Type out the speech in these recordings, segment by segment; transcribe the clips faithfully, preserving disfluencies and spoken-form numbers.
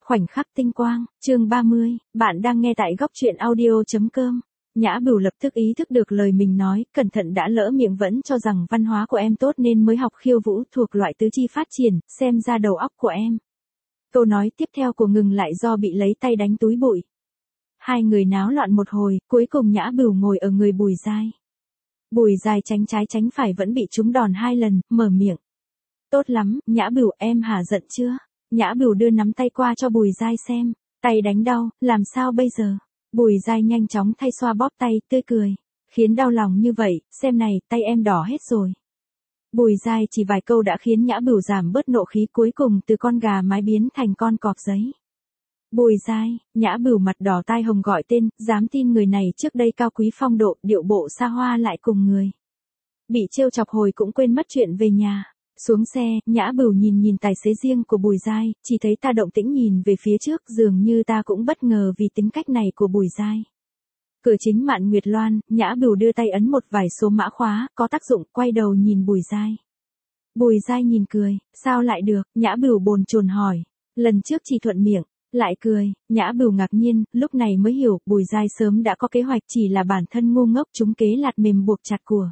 Khoảnh khắc tinh quang, chương ba mươi, bạn đang nghe tại góc truyện audio.com. Nhã Bửu lập tức ý thức được lời mình nói, cẩn thận đã lỡ miệng vẫn cho rằng văn hóa của em tốt nên mới học khiêu vũ thuộc loại tứ chi phát triển, xem ra đầu óc của em. Câu nói tiếp theo của ngừng lại do bị lấy tay đánh túi bụi. Hai người náo loạn một hồi, cuối cùng Nhã Bửu ngồi ở người Bùi Giai. Bùi Giai tránh trái tránh phải vẫn bị trúng đòn hai lần, mở miệng. Tốt lắm, Nhã Bửu em hả giận chưa? Nhã Bửu đưa nắm tay qua cho Bùi Giai xem, tay đánh đau, làm sao bây giờ? Bùi Giai nhanh chóng thay xoa bóp tay, tươi cười, khiến đau lòng như vậy, xem này, tay em đỏ hết rồi. Bùi Giai chỉ vài câu đã khiến Nhã Bửu giảm bớt nộ khí, cuối cùng từ con gà mái biến thành con cọp giấy. Bùi Giai, Nhã Bửu mặt đỏ tai hồng gọi tên, dám tin người này trước đây cao quý phong độ, điệu bộ xa hoa lại cùng người. Bị trêu chọc hồi cũng quên mất chuyện về nhà. Xuống xe, Nhã Bửu nhìn nhìn tài xế riêng của Bùi Giai, chỉ thấy ta động tĩnh nhìn về phía trước, dường như ta cũng bất ngờ vì tính cách này của Bùi Giai. Cửa chính Mạn Nguyệt Loan, Nhã Bửu đưa tay ấn một vài số mã khóa, có tác dụng, quay đầu nhìn Bùi Giai. Bùi Giai nhìn cười, sao lại được, Nhã Bửu bồn chồn hỏi, lần trước chỉ thuận miệng, lại cười, Nhã Bửu ngạc nhiên, lúc này mới hiểu, Bùi Giai sớm đã có kế hoạch, chỉ là bản thân ngu ngốc trúng kế lạt mềm buộc chặt của.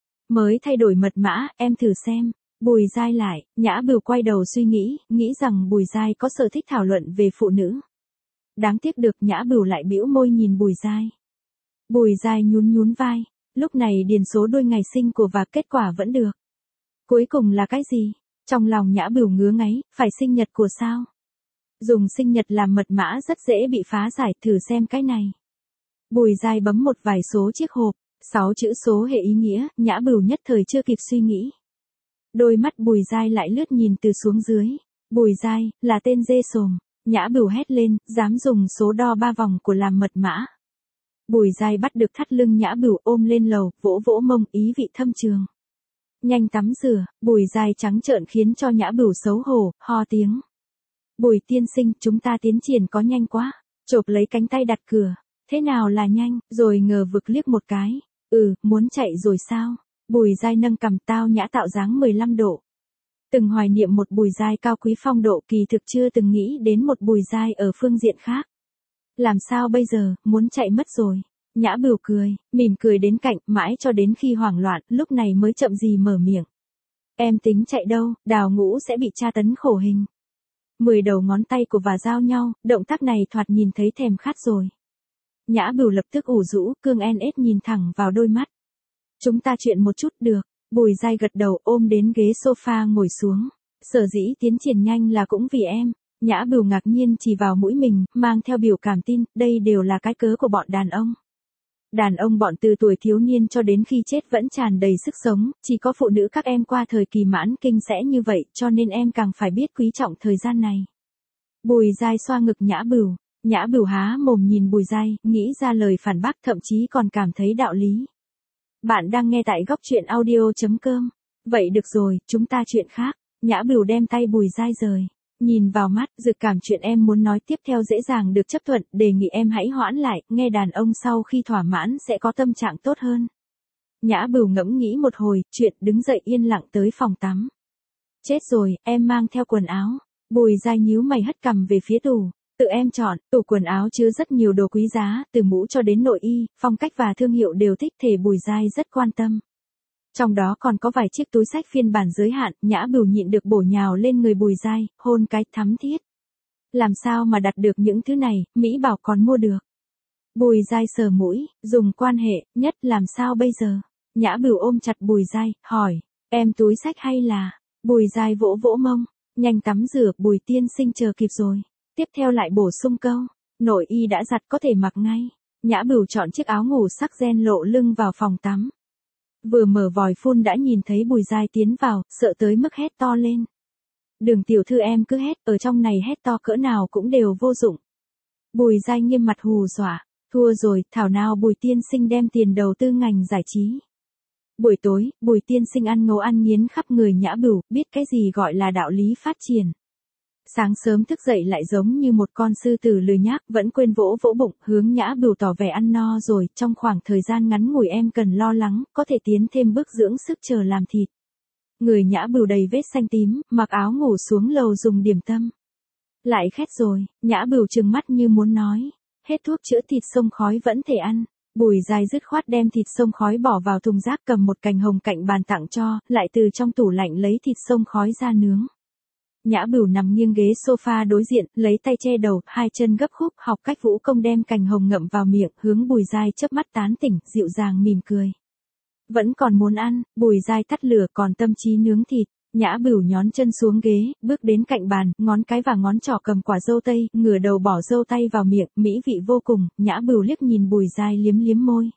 Mới thay đổi mật mã, em thử xem. Bùi Giai lại, Nhã Bửu quay đầu suy nghĩ, nghĩ rằng Bùi Giai có sở thích thảo luận về phụ nữ. Đáng tiếc được Nhã Bửu lại bĩu môi nhìn Bùi Giai. Bùi Giai nhún nhún vai, lúc này điền số đôi ngày sinh của và kết quả vẫn được. Cuối cùng là cái gì? Trong lòng Nhã Bửu ngứa ngáy, phải sinh nhật của sao? Dùng sinh nhật làm mật mã rất dễ bị phá giải, thử xem cái này. Bùi Giai bấm một vài số chiếc hộp, sáu chữ số hệ ý nghĩa, Nhã Bửu nhất thời chưa kịp suy nghĩ. Đôi mắt Bùi Giai lại lướt nhìn từ xuống dưới. Bùi Giai, là tên dê sồm. Nhã Bửu hét lên, dám dùng số đo ba vòng của làm mật mã. Bùi Giai bắt được thắt lưng Nhã Bửu ôm lên lầu, vỗ vỗ mông, ý vị thâm trường. Nhanh tắm rửa, Bùi Giai trắng trợn khiến cho Nhã Bửu xấu hổ, ho tiếng. Bùi tiên sinh, chúng ta tiến triển có nhanh quá. Chộp lấy cánh tay đặt cửa. Thế nào là nhanh, rồi ngờ vực liếc một cái. Ừ, muốn chạy rồi sao? Bùi Giai nâng cằm, tao nhã tạo dáng mười lăm độ. Từng hoài niệm một Bùi Giai cao quý phong độ, kỳ thực chưa từng nghĩ đến một Bùi Giai ở phương diện khác. Làm sao bây giờ, muốn chạy mất rồi. Nhã Bửu cười, mỉm cười đến cạnh, mãi cho đến khi hoảng loạn, lúc này mới chậm gì mở miệng. Em tính chạy đâu, Đào Ngũ sẽ bị tra tấn khổ hình. Mười đầu ngón tay của và giao nhau, động tác này thoạt nhìn thấy thèm khát rồi. Nhã Bửu lập tức ủ rũ, cương en ết nhìn thẳng vào đôi mắt. Chúng ta chuyện một chút được. Bùi Giai gật đầu, ôm đến ghế sofa ngồi xuống. Sở dĩ tiến triển nhanh là cũng vì em. Nhã Bửu ngạc nhiên chỉ vào mũi mình, mang theo biểu cảm tin, đây đều là cái cớ của bọn đàn ông. Đàn ông bọn từ tuổi thiếu niên cho đến khi chết vẫn tràn đầy sức sống, chỉ có phụ nữ các em qua thời kỳ mãn kinh sẽ như vậy, cho nên em càng phải biết quý trọng thời gian này. Bùi Giai xoa ngực Nhã Bửu. Nhã Bửu há mồm nhìn Bùi Giai, nghĩ ra lời phản bác, thậm chí còn cảm thấy đạo lý. Bạn đang nghe tại góc truyện audio.com. Vậy được rồi, chúng ta chuyện khác. Nhã Bửu đem tay Bùi Giai rời. Nhìn vào mắt, dự cảm chuyện em muốn nói tiếp theo dễ dàng được chấp thuận, đề nghị em hãy hoãn lại, nghe đàn ông sau khi thỏa mãn sẽ có tâm trạng tốt hơn. Nhã Bửu ngẫm nghĩ một hồi, chuyện đứng dậy yên lặng tới phòng tắm. Chết rồi, em mang theo quần áo. Bùi Giai nhíu mày hất cằm về phía tủ. Tự em chọn, tủ quần áo chứa rất nhiều đồ quý giá, từ mũ cho đến nội y, phong cách và thương hiệu đều thích, thể Bùi Giai rất quan tâm. Trong đó còn có vài chiếc túi xách phiên bản giới hạn, Nhã Bửu nhịn được bổ nhào lên người Bùi Giai, hôn cái thắm thiết. Làm sao mà đặt được những thứ này, Mỹ bảo còn mua được. Bùi Giai sờ mũi, dùng quan hệ, nhất làm sao bây giờ? Nhã Bửu ôm chặt Bùi Giai, hỏi, em túi xách hay là? Bùi Giai vỗ vỗ mông, nhanh tắm rửa, Bùi tiên sinh chờ kịp rồi. Tiếp theo lại bổ sung câu, nội y đã giặt có thể mặc ngay. Nhã Bửu chọn chiếc áo ngủ sắc ren lộ lưng vào phòng tắm. Vừa mở vòi phun đã nhìn thấy Bùi Giai tiến vào, sợ tới mức hét to lên. Đường tiểu thư em cứ hét, ở trong này hét to cỡ nào cũng đều vô dụng. Bùi Giai nghiêm mặt hù dọa, thua rồi, thảo nào Bùi tiên sinh đem tiền đầu tư ngành giải trí. Buổi tối, Bùi tiên sinh ăn ngấu ăn nghiến khắp người Nhã Bửu, biết cái gì gọi là đạo lý phát triển. Sáng sớm thức dậy lại giống như một con sư tử lười nhác, vẫn quên vỗ vỗ bụng, hướng Nhã Bửu tỏ vẻ ăn no rồi, trong khoảng thời gian ngắn ngủi em cần lo lắng, có thể tiến thêm bước dưỡng sức chờ làm thịt. Người Nhã Bửu đầy vết xanh tím, mặc áo ngủ xuống lầu dùng điểm tâm. Lại khét rồi, Nhã Bửu trừng mắt như muốn nói. Hết thuốc chữa thịt xông khói vẫn thể ăn. Bùi Giai dứt khoát đem thịt xông khói bỏ vào thùng rác, cầm một cành hồng cạnh bàn tặng cho, lại từ trong tủ lạnh lấy thịt xông khói ra nướng. Nhã Bửu nằm nghiêng ghế sofa đối diện, lấy tay che đầu, hai chân gấp khúc, học cách vũ công đem cành hồng ngậm vào miệng, hướng Bùi Giai chớp mắt tán tỉnh, dịu dàng mỉm cười. Vẫn còn muốn ăn. Bùi Giai tắt lửa, còn tâm trí nướng thịt. Nhã Bửu nhón chân xuống ghế, bước đến cạnh bàn, ngón cái và ngón trỏ cầm quả dâu tây, ngửa đầu bỏ dâu tây vào miệng, mỹ vị vô cùng. Nhã Bửu liếc nhìn Bùi Giai liếm liếm môi.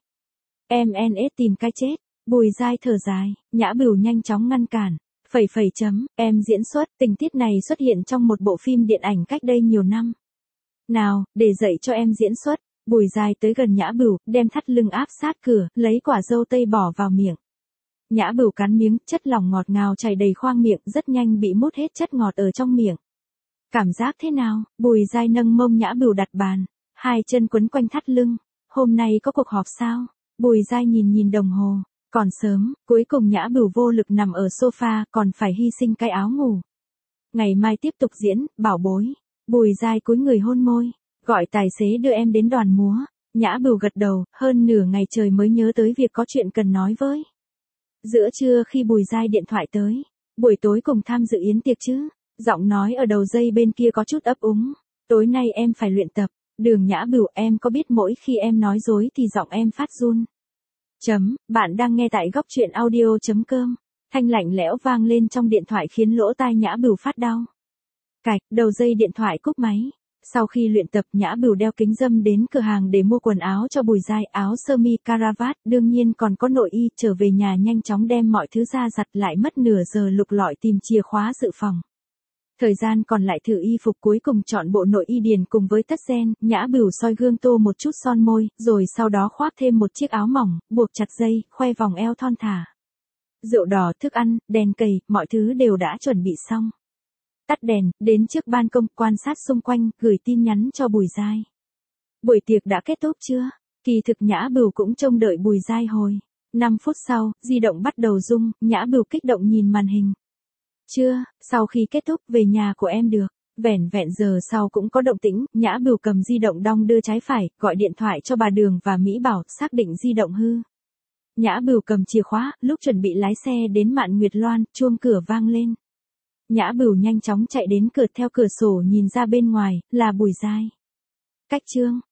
Em en ét tìm cái chết. Bùi Giai thở dài. Nhã Bửu nhanh chóng ngăn cản. Phẩy phẩy chấm, em diễn xuất, tình tiết này xuất hiện trong một bộ phim điện ảnh cách đây nhiều năm. Nào, để dạy cho em diễn xuất. Bùi Giai tới gần Nhã Bửu, đem thắt lưng áp sát cửa, lấy quả dâu tây bỏ vào miệng. Nhã Bửu cắn miếng, chất lỏng ngọt ngào chảy đầy khoang miệng, rất nhanh bị mút hết chất ngọt ở trong miệng. Cảm giác thế nào? Bùi Giai nâng mông Nhã Bửu đặt bàn, hai chân quấn quanh thắt lưng. Hôm nay có cuộc họp sao? Bùi Giai nhìn nhìn đồng hồ, còn sớm. Cuối cùng Nhã Bửu vô lực nằm ở sofa, còn phải hy sinh cái áo ngủ. Ngày mai tiếp tục diễn, bảo bối. Bùi Giai cúi người hôn môi, gọi tài xế đưa em đến đoàn múa. Nhã Bửu gật đầu, hơn nửa ngày trời mới nhớ tới việc có chuyện cần nói với. Giữa trưa khi Bùi Giai điện thoại tới, buổi tối cùng tham dự yến tiệc chứ? Giọng nói ở đầu dây bên kia có chút ấp úng. Tối nay em phải luyện tập. Đường Nhã Bửu, em có biết mỗi khi em nói dối thì giọng em phát run. Chấm, bạn đang nghe tại góc truyện audio chấm com. Thanh lạnh lẽo vang lên trong điện thoại khiến lỗ tai Nhã Bửu phát đau. Cạch, đầu dây điện thoại cúp máy. Sau khi luyện tập, Nhã Bửu đeo kính râm đến cửa hàng để mua quần áo cho Bùi Giai, áo sơ mi caravat, đương nhiên còn có nội y, trở về nhà nhanh chóng đem mọi thứ ra giặt, lại mất nửa giờ lục lọi tìm chìa khóa dự phòng. Thời gian còn lại thử y phục, cuối cùng chọn bộ nội y điền cùng với tất gen. Nhã Bửu soi gương tô một chút son môi, rồi sau đó khoác thêm một chiếc áo mỏng, buộc chặt dây, khoe vòng eo thon thả. Rượu đỏ, thức ăn, đèn cầy, mọi thứ đều đã chuẩn bị xong. Tắt đèn, đến trước ban công, quan sát xung quanh, gửi tin nhắn cho Bùi Giai. Buổi tiệc đã kết thúc chưa? Kỳ thực Nhã Bửu cũng trông đợi Bùi Giai hồi. năm phút sau, di động bắt đầu rung, Nhã Bửu kích động nhìn màn hình. Chưa, sau khi kết thúc về nhà của em được. Vẻn vẹn giờ sau cũng có động tĩnh, Nhã Bửu cầm di động đong đưa trái phải, gọi điện thoại cho bà Đường và Mỹ Bảo, xác định di động hư. Nhã Bửu cầm chìa khóa, lúc chuẩn bị lái xe đến Mạn Nguyệt Loan, chuông cửa vang lên. Nhã Bửu nhanh chóng chạy đến cửa, theo cửa sổ nhìn ra bên ngoài, là Bùi Giai. Cách chương